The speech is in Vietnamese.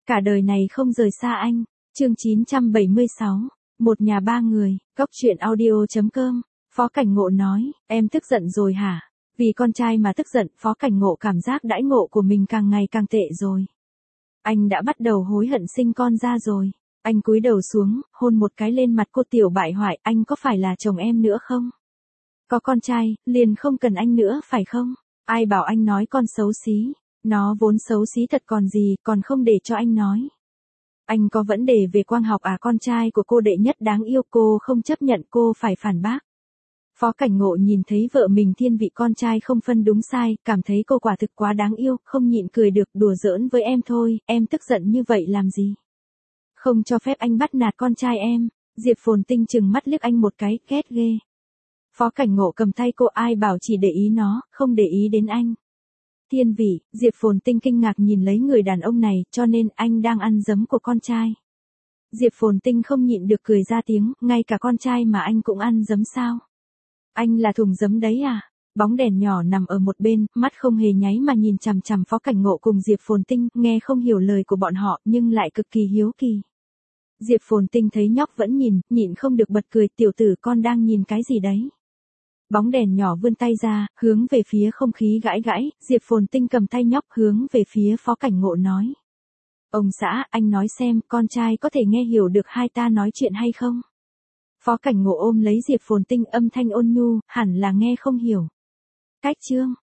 Cả đời này không rời xa anh. Chương 976. Một nhà ba người, Góc truyện audio.com. Phó Cảnh Ngộ nói, em tức giận rồi hả? Vì con trai mà tức giận, Phó Cảnh Ngộ cảm giác đãi ngộ của mình càng ngày càng tệ rồi. Anh đã bắt đầu hối hận sinh con ra rồi. Anh cúi đầu xuống, hôn một cái lên mặt cô tiểu bại hoại, anh có phải là chồng em nữa không? Có con trai, liền không cần anh nữa phải không? Ai bảo anh nói con xấu xí? Nó vốn xấu xí thật còn gì, còn không để cho anh nói. Anh có vấn đề về quang học à? Con trai của cô đệ nhất đáng yêu, cô không chấp nhận, cô phải phản bác. Phó Cảnh Ngộ nhìn thấy vợ mình thiên vị con trai không phân đúng sai, cảm thấy cô quả thực quá đáng yêu, không nhịn cười được, đùa giỡn với em thôi, em tức giận như vậy làm gì? Không cho phép anh bắt nạt con trai em. Diệp Phồn Tinh chừng mắt liếc anh một cái, ghét ghê. Phó Cảnh Ngộ cầm tay cô, ai bảo chỉ để ý nó, không để ý đến anh. Thiên vị, Diệp Phồn Tinh kinh ngạc nhìn lấy người đàn ông này, cho nên anh đang ăn giấm của con trai. Diệp Phồn Tinh không nhịn được cười ra tiếng, ngay cả con trai mà anh cũng ăn giấm sao? Anh là thùng giấm đấy à? Bóng đèn nhỏ nằm ở một bên, mắt không hề nháy mà nhìn chằm chằm Phó Cảnh Ngộ cùng Diệp Phồn Tinh, nghe không hiểu lời của bọn họ nhưng lại cực kỳ hiếu kỳ. Diệp Phồn Tinh thấy nhóc vẫn nhìn, nhịn không được bật cười, tiểu tử con đang nhìn cái gì đấy? Bóng đèn nhỏ vươn tay ra, hướng về phía không khí gãi gãi, Diệp Phồn Tinh cầm tay nhóc hướng về phía Phó Cảnh Ngộ nói. Ông xã, anh nói xem, con trai có thể nghe hiểu được hai ta nói chuyện hay không? Phó Cảnh Ngộ ôm lấy Diệp Phồn Tinh, âm thanh ôn nhu, hẳn là nghe không hiểu. Cách chương.